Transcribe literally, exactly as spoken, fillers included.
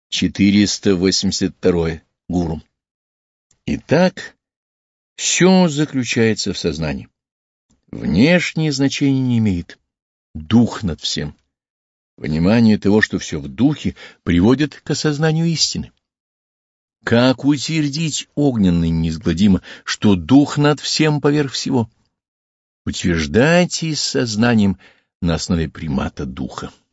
четыреста восемьдесят второе. Гуру. Итак, все заключается в сознании. Внешнее значение не имеет. Дух над всем. Понимание того, что все в духе, приводит к осознанию истины. Как утвердить огненно и неизгладимо, что дух над всем поверх всего? Утверждайте с сознанием на основе примата духа.